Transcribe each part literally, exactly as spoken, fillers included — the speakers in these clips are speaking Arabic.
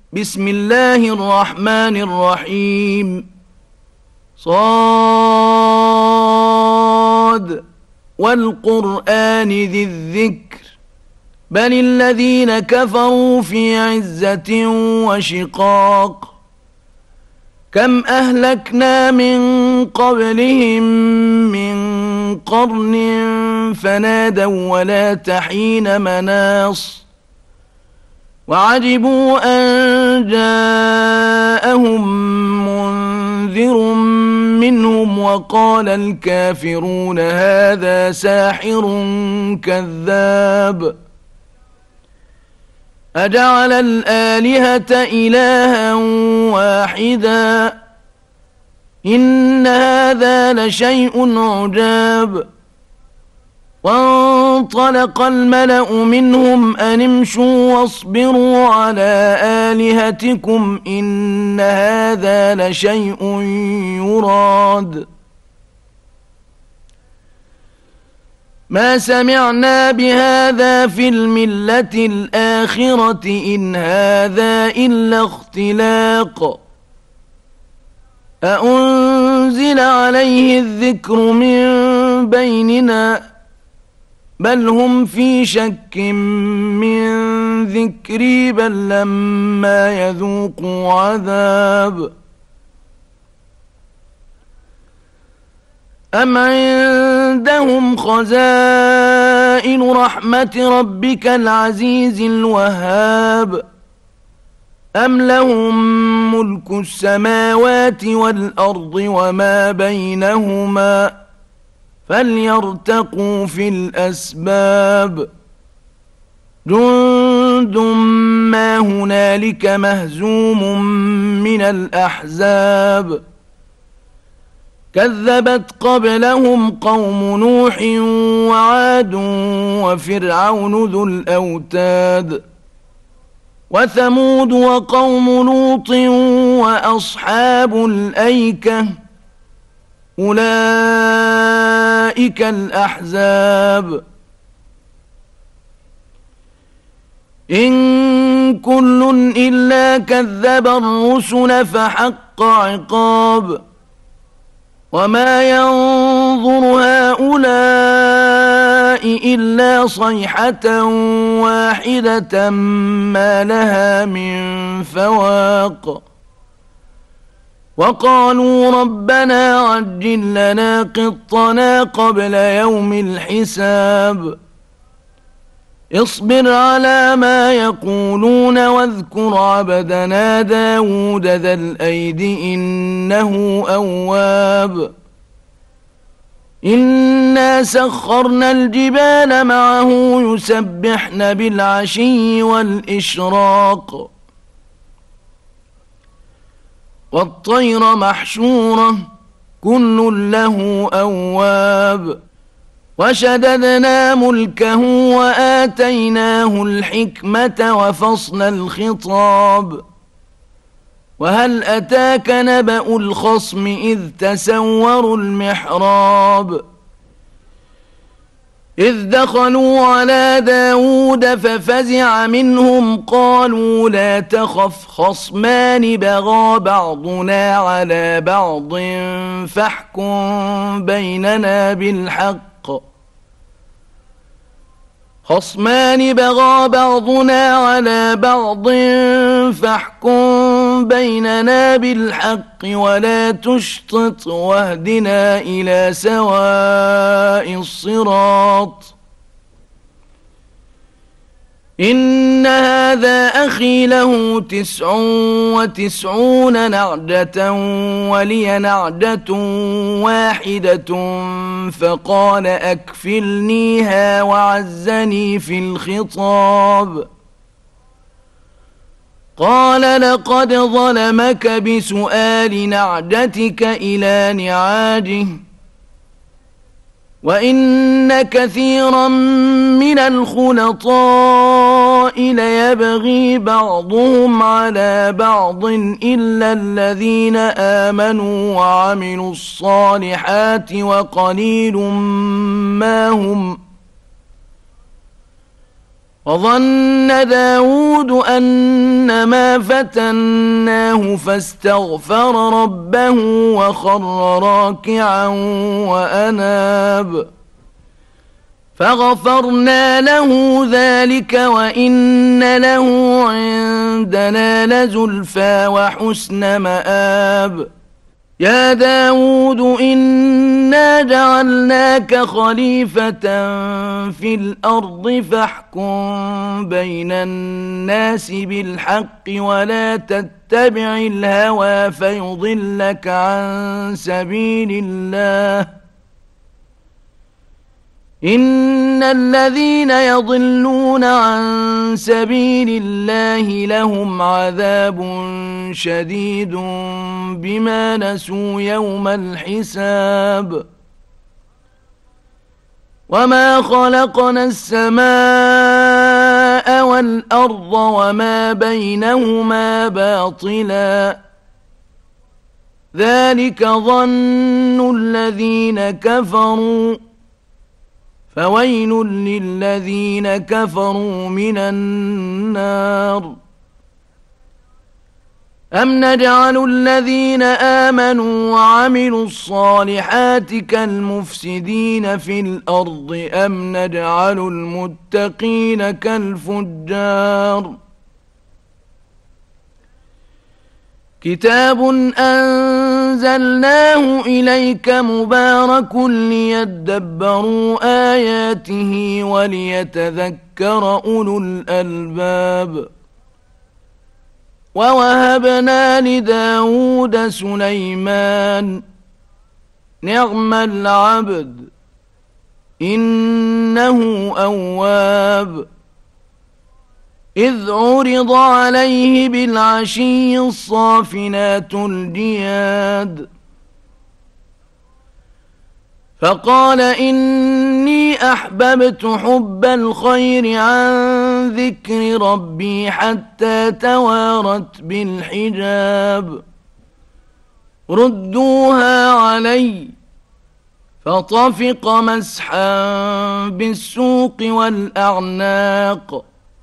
بسم الله الرحمن الرحيم صاد والقرآن ذي الذكر بل الذين كفروا في عزة وشقاق كم أهلكنا من قبلهم من قرن فنادوا ولا تحين مناص وعجبوا أن جاءهم منذر منهم وقال الكافرون هذا ساحر كذاب أجعل الآلهة إلها واحدا إن هذا لشيء عجاب وانطلق الملأ منهم أن امشوا واصبروا على آلهتكم إن هذا لشيء يراد ما سمعنا بهذا في الملة الآخرة إن هذا إلا اختلاق أأنزل عليه الذكر من بيننا بل هم في شك من ذكري بل لما يذوقوا عذاب أم عندهم خزائن رحمة ربك العزيز الوهاب أم لهم ملك السماوات والأرض وما بينهما فليرتقوا في الأسباب جند ما هنالك مهزوم من الأحزاب كذبت قبلهم قوم نوح وعاد وفرعون ذو الأوتاد وثمود وقوم لوط وأصحاب الأيكة أولئك الأحزاب إن كل إلا كذب الرسل فحق عقاب وما ينظر هؤلاء إلا صيحة واحدة ما لها من فواق وقالوا ربنا عجل لنا قطنا قبل يوم الحساب اصبر على ما يقولون واذكر عبدنا داود ذا الأيد إنه أواب إنا سخرنا الجبال معه يسبحن بالعشي والإشراق والطير محشورة كل له أواب وشددنا ملكه وآتيناه الحكمة وفصل الخطاب وهل أتاك نبأ الخصم إذ تسوروا المحراب إذ دخلوا على داود ففزع منهم قالوا لا تخف خصمان بغى بعضنا على بعض فاحكم بيننا بالحق خصمان بغى بعضنا على بعض فاحكم بيننا بالحق ولا تشطط واهدنا إلى سواء الصراط إن هذا أخي له تسع وتسعون نعجة ولي نعجة واحدة فقال أكفلنيها وعزني في الخطاب قال لقد ظلمك بسؤال نعجتك إلى نعاجه وإن كثيرا من الخلطاء ليبغي بعضهم على بعض إلا الذين آمنوا وعملوا الصالحات وقليل ما هم وظن داود أنما فتناه فاستغفر ربه وخر راكعا وأناب فغفرنا له ذلك وإن له عندنا لزلفى وحسن مآب يا داود إنا جعلناك خليفة في الأرض فاحكم بين الناس بالحق ولا تتبع الهوى فيضلك عن سبيل الله إن الذين يضلون عن سبيل الله لهم عذاب شديد بما نسوا يوم الحساب وما خلقنا السماء والأرض وما بينهما باطلا ذلك ظن الذين كفروا فويل للذين كفروا من النار أم نجعل الذين آمنوا وعملوا الصالحات كالمفسدين في الأرض أم نجعل المتقين كالفجار كتاب أنزلناه إليك مبارك ليدبروا آياته وليتذكر أولو الألباب ووهبنا لداود سليمان نعم العبد إنه أواب إذ عرض عليه بالعشي الصافنات الجياد فقال إني أحببت حب الخير عن ذكر ربي حتى توارت بالحجاب ردوها علي فطفق مسحا بالسوق والأعناق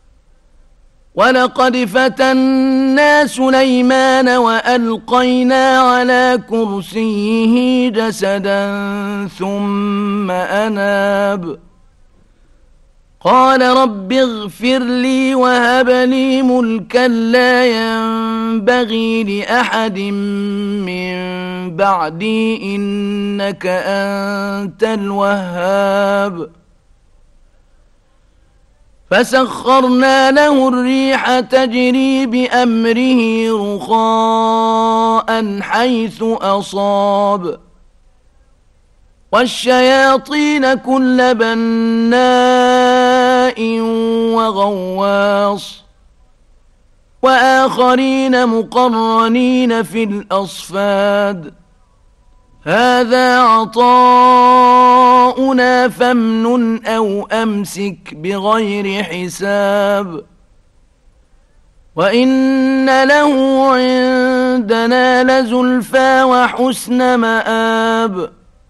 ولقد فتنا سليمان وألقينا على كرسيه جسدا ثم أناب قال رب اغفر لي وهب لي ملكا لا ينبغي لأحد من بعدي إنك أنت الوهاب فسخرنا له الريح تجري بأمره رخاء حيث أصاب والشياطين كل بناء وغواص وآخرين مقرنين في الأصفاد هذا عطاؤنا فامنن أو أمسك بغير حساب وإن له عندنا لزلفى وحسن مآب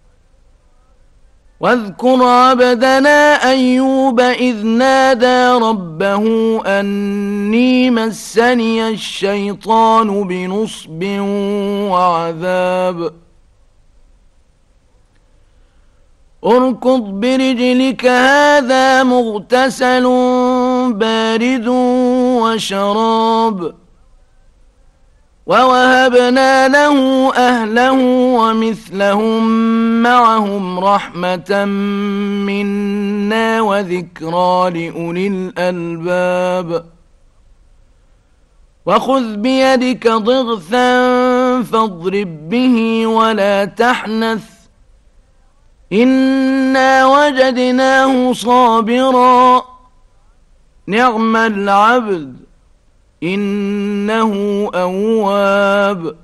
واذكر عبدنا أيوب إذ نادى ربه أني مسني الشيطان بنصب وعذاب اركض برجلك هذا مغتسل بارد وشراب ووهبنا له أهله ومثلهم معهم رحمة منا وذكرى لأولي الألباب وخذ بيدك ضغثا فاضرب به ولا تحنث إنا وجدناه صابرا نعم العبد إنه أواب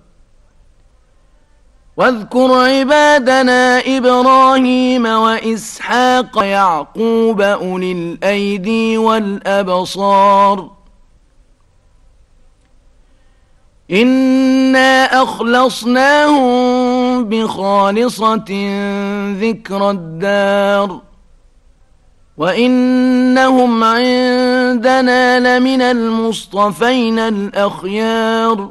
واذكر عبادنا إبراهيم وإسحاق يعقوب أولي الأيدي والأبصار إنا أخلصناهم بخالصة ذكر الدار وإنهم عند عندنا لمن المصطفين الأخيار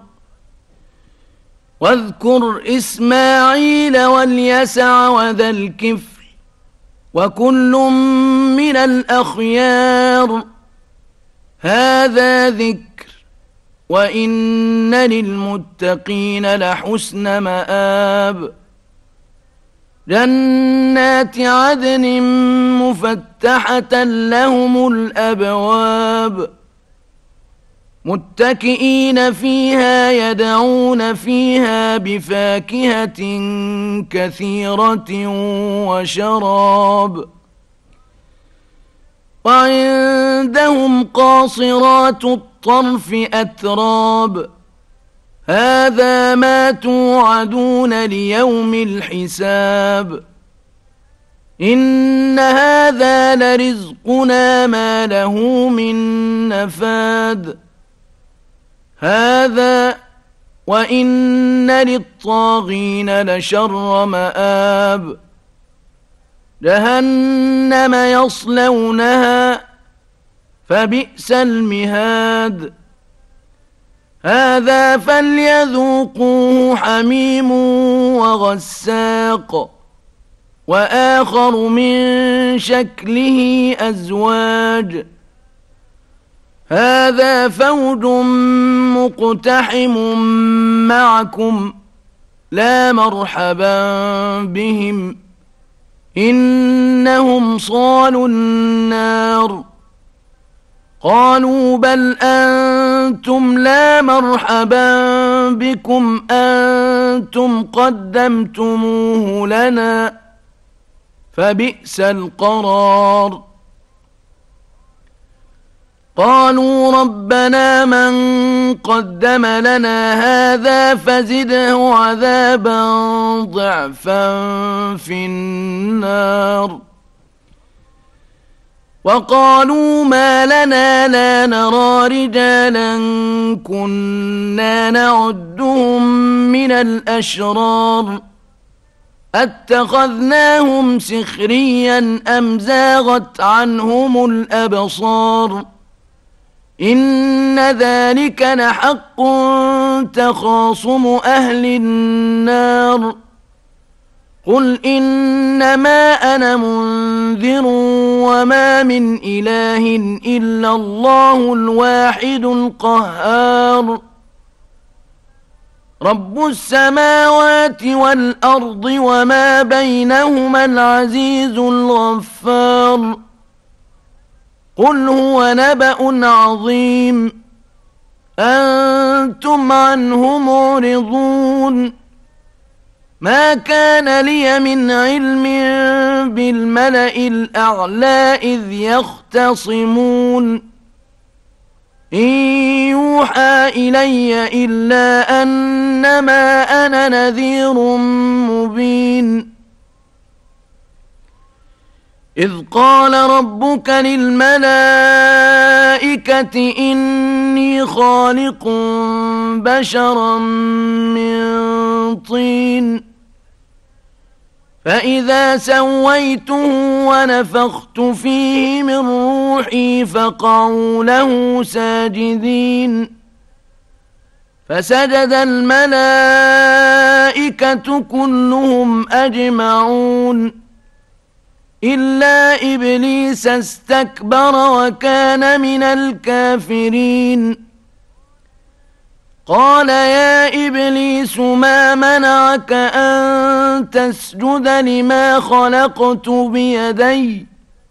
واذكر إسماعيل واليسع وذا الكفل وكل من الأخيار هذا ذكر وإن للمتقين لحسن مآب جنات عدن مفتحة لهم الأبواب متكئين فيها يدعون فيها بفاكهة كثيرة وشراب وعندهم قاصرات الطرف أتراب هذا ما توعدون ليوم الحساب إن هذا لرزقنا ما له من نفاد هذا وإن للطاغين لشر مآب جهنم يصلونها فبئس المهاد هذا فليذوقوه حميم وغساق وآخر من شكله أزواج هذا فوج مقتحم معكم لا مرحبا بهم إنهم صالوا النار قالوا بل أنتم لا مرحبا بكم أنتم قدمتموه لنا فبئس القرار قالوا ربنا من قدم لنا هذا فزده عذابا ضعفا في النار وقالوا ما لنا لا نرى رجالا كنا نعدهم من الأشرار أتخذناهم سخريا أم زاغت عنهم الأبصار إن ذلك لحق تخاصم أهل النار قل إنما أنا منذر وما من إله إلا الله الواحد القهار رب السماوات والأرض وما بينهما العزيز الغفار قل هو نبأ عظيم أنتم عنه معرضون ما كان لي من علم بالملأ الأعلى إذ يختصمون إن يوحى إلي إلا أنما أنا نذير مبين إذ قال ربك للملائكة إني خالق بشرا من طين فإذا سويته ونفخت فيه من روحي فقعوا له ساجدين فسجد الملائكة كلهم أجمعون إلا إبليس استكبر وكان من الكافرين قال يا إبليس ما منعك أن تسجد لما خلقت بيدي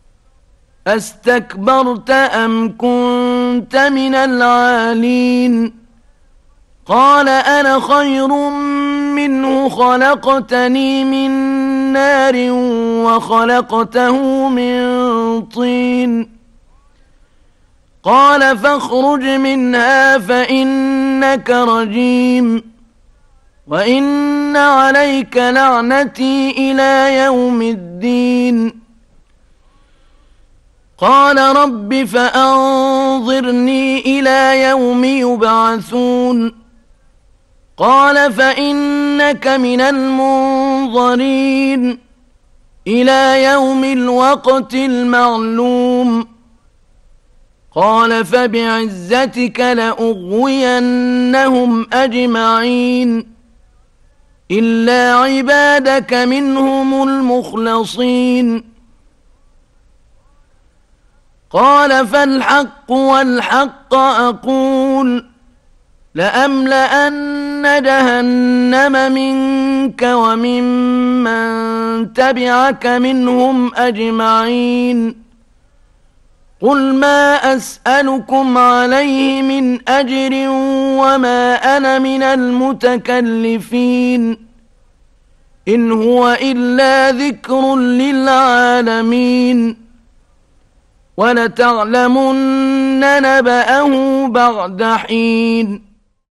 أستكبرت أم كنت من العالين قال أنا خير منه خلقتني من نار وخلقته من طين قال فاخرج منها فإنك رجيم وإن عليك لعنتي إلى يوم الدين قال رب فأنظرني إلى يوم يبعثون قال فإنك من المنظرين إلى يوم الوقت المعلوم قال فبعزتك لأغوينهم أجمعين إلا عبادك منهم المخلصين قال فالحق والحق أقول لأملأن جهنم منك وممن تبعك منهم أجمعين قل ما أسألكم عليه من أجر وما أنا من المتكلفين إن هو إلا ذكر للعالمين ولتعلمن نبأه بعد حين